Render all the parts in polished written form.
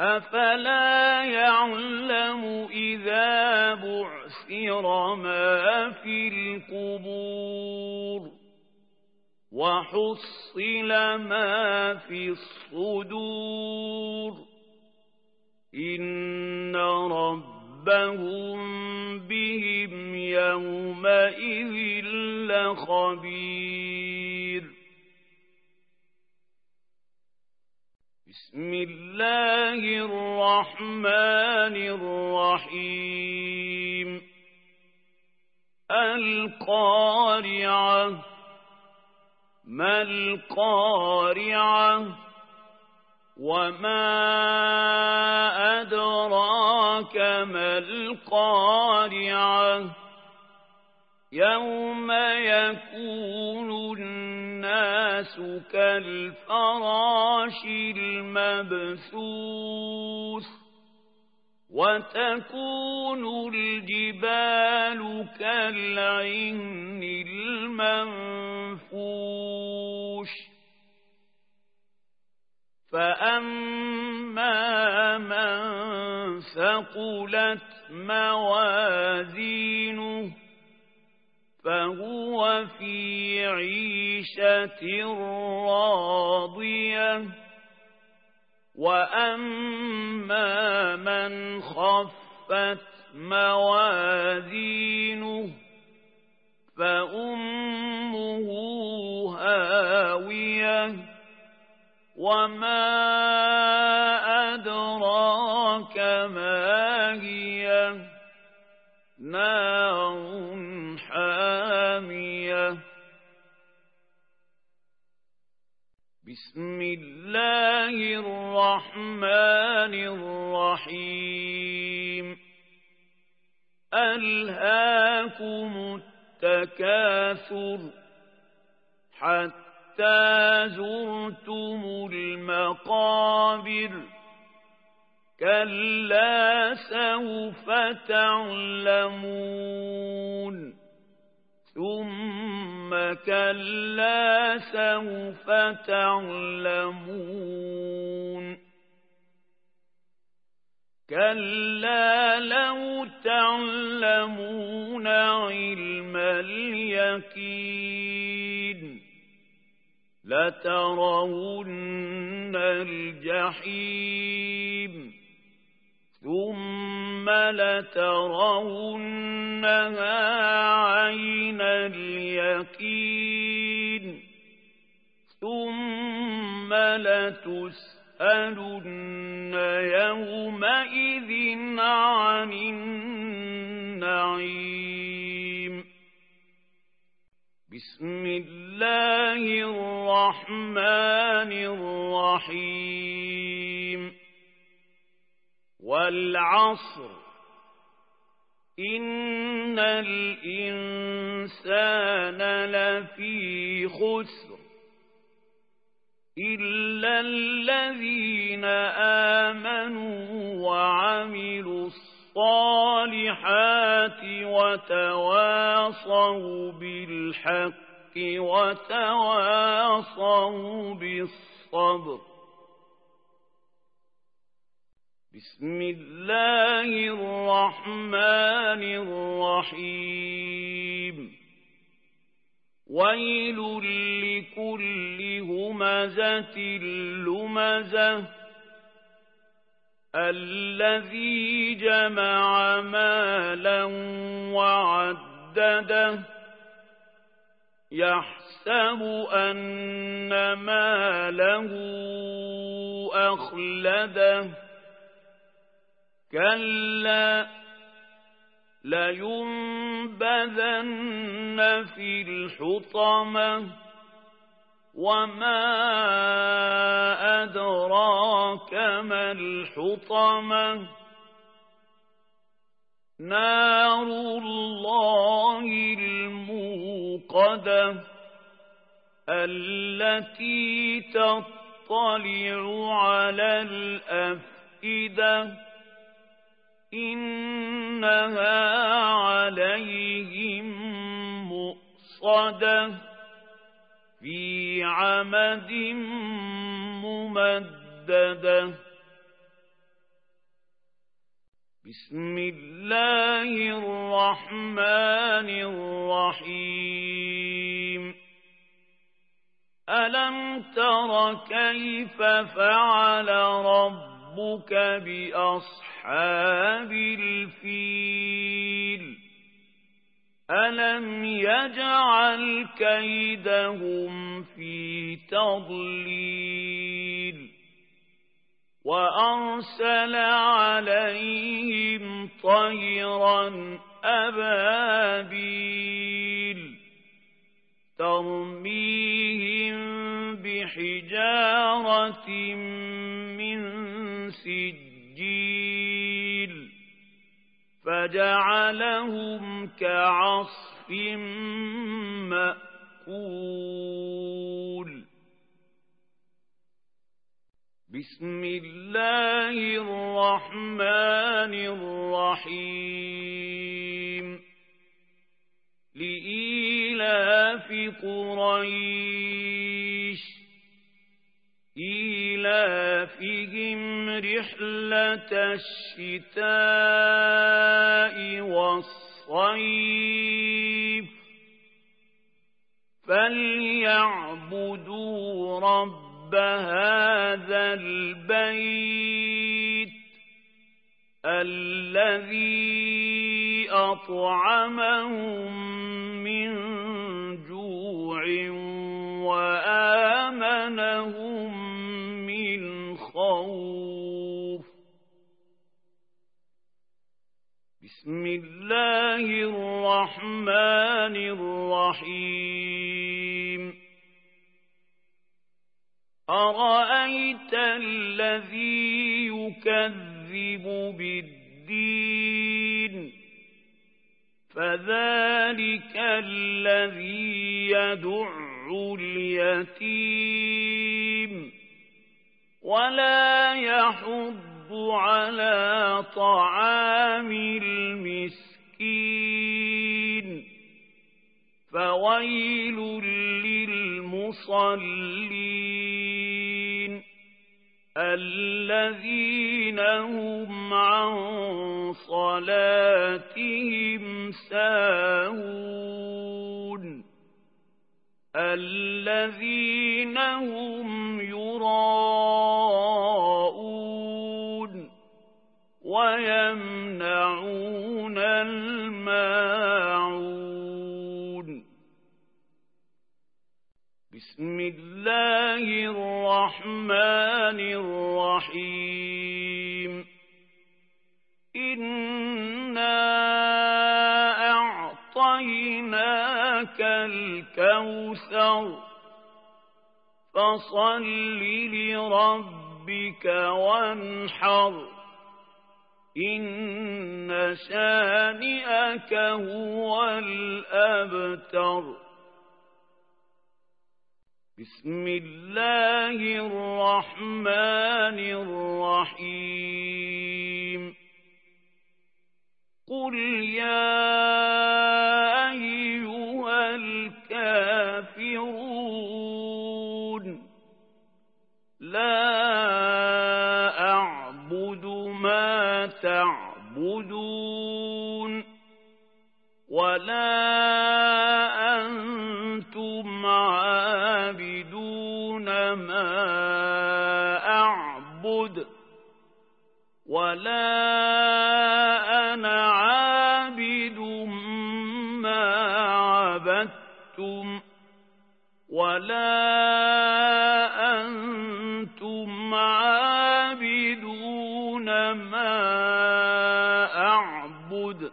أفلا يعلم إذا بعثر ما في القبور وحصل ما في الصدور إن ربهم بهم يومئذ لخبير. بسم الله الرحمن الرحيم. القارعة. ما القارعة وما أدراك ما القارعة يوم يكون الناس كالفراش المبثوث وتكون الجبال كالعهن المنفوش فأما من ثقلت موازينه فهو في عيشة راضية وأما من خفت موازينه فأمه هاوية وما أدراك ما هي نار حامية. بسم الله الرحمن الرحيم. ألهاكم التكاثر حتى زرتم المقابر كلا سوف تعلمون ثم كلا سوف تعلمون كلا لو تعلمون علم اليقين لترون الجحيم ثم لترونها عين اليقين ثم لتسألن يومئذ عن النعيم. بسم الله الرحمن الرحيم. والعصر إن الإنسان لفي خسر إلا الذين آمنوا وعملوا الصالحات وتواصوا بالحق وتواصوا بالصبر. بسم الله الرحمن الرحيم. ويل لكل همزة لمزة الذي جمع مالا وعدده يحسب أن ماله أخلده كلا لينبذن في الحطمة وما أدراك ما الحطمة نار الله الموقدة التي تطلع على الأفئدة إنها عليهم مؤصدة في عمد ممددة. بسم الله الرحمن الرحيم ألم تر كيف فعل ربك بأصحاب الفيل ألم يجعل كيدهم في تضليل وأرسل عليهم طيرا أبابيل ترميهم بحجارة من سجيل فجعلهم كعصف مأكول بسم الله الرحمن الرحيم لإيلاف قريش إيلافهم رحلة الشتاء والصيف فليعبدوا رب هذا البيت الذي أطعمهم من جوع وآمنهم من خوف بسم الله الرحمن الرحيم أرأيت الذي يكذب بالدين فذلك الذي يدع اليتيم ولا يحض على طعام المسكين فويل للمصلين الذين هم عن صلاتهم ساهون الذين هم يراءون ويمنعون الماعون بسم الله الرحمن الرحيم إنا أعطيناك الكوثر فصل لربك وانحر إن شانئك هو الأبتر بسم الله الرحمن الرحيم قل يا أيها الكافرون لا أعبد ما تعبدون ولا أنتم عابدون ما أعبد ولا أنا عابد ما عبدتم ولا أنتم عابدون ما أعبد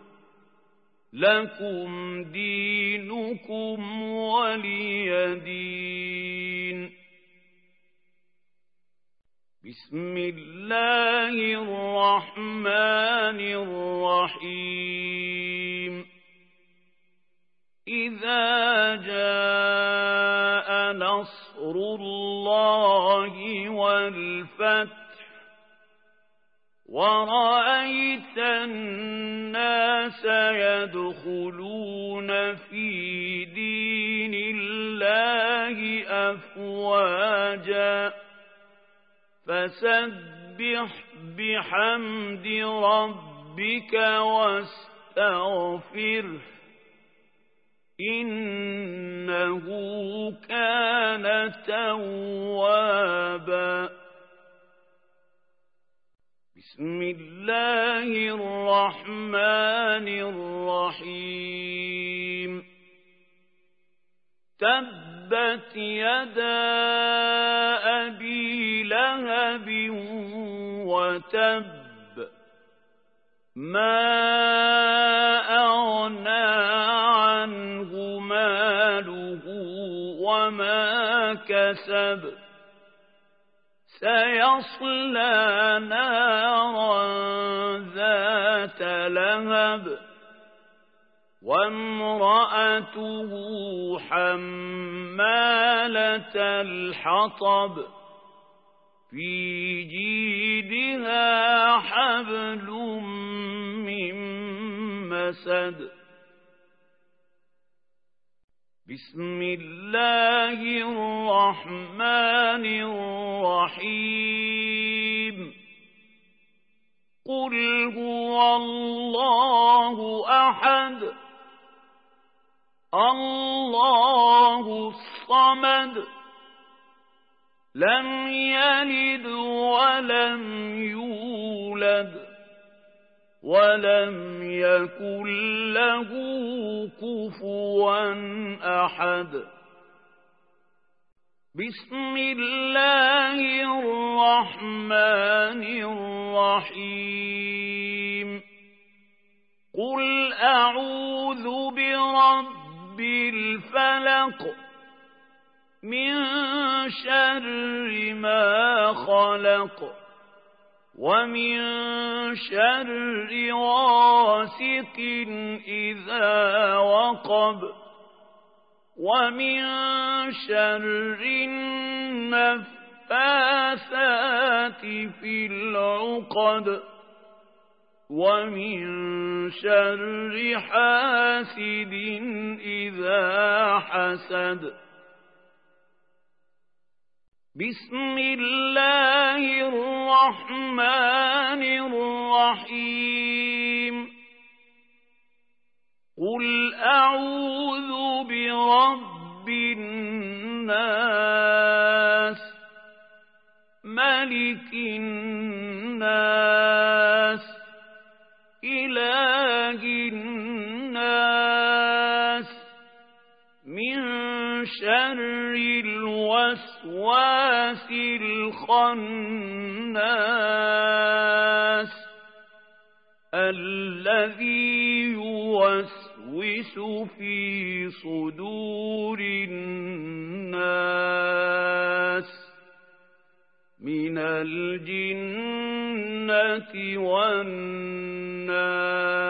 لكم دينكم ولي دين بسم الله الرحمن الرحيم إذا جاء نصر الله والفتح ورأيت الناس يدخلون في دين الله أفواجا فسبح بحمد ربك ربك واستغفره إنه كان توابا. بسم الله الرحمن الرحيم. تبت يدا أبي لهب وتب ما أغنى عنه ماله وما كسب سيصلى نارا ذات لهب وامرأته حمالة الحطب في جيدها حبل من مسد. بسم الله الرحمن الرحيم. قل هو الله أحد الله الصمد لم يلد ولم يولد ولم يكن له كفوا أحد. بسم الله الرحمن الرحيم. قل أعوذ برب الفلق من شر ما خلق ومن شر غاسق إذا وقب ومن شر النفاثات في العقد ومن شر حاسد إذا حسد. بسم الله الرحمن الرحيم. قل أعوذ برب الناس ملك الناس إله الناس من شر الوسواس الخناس الذي يوسوس في صدور الناس من الجنة والناس.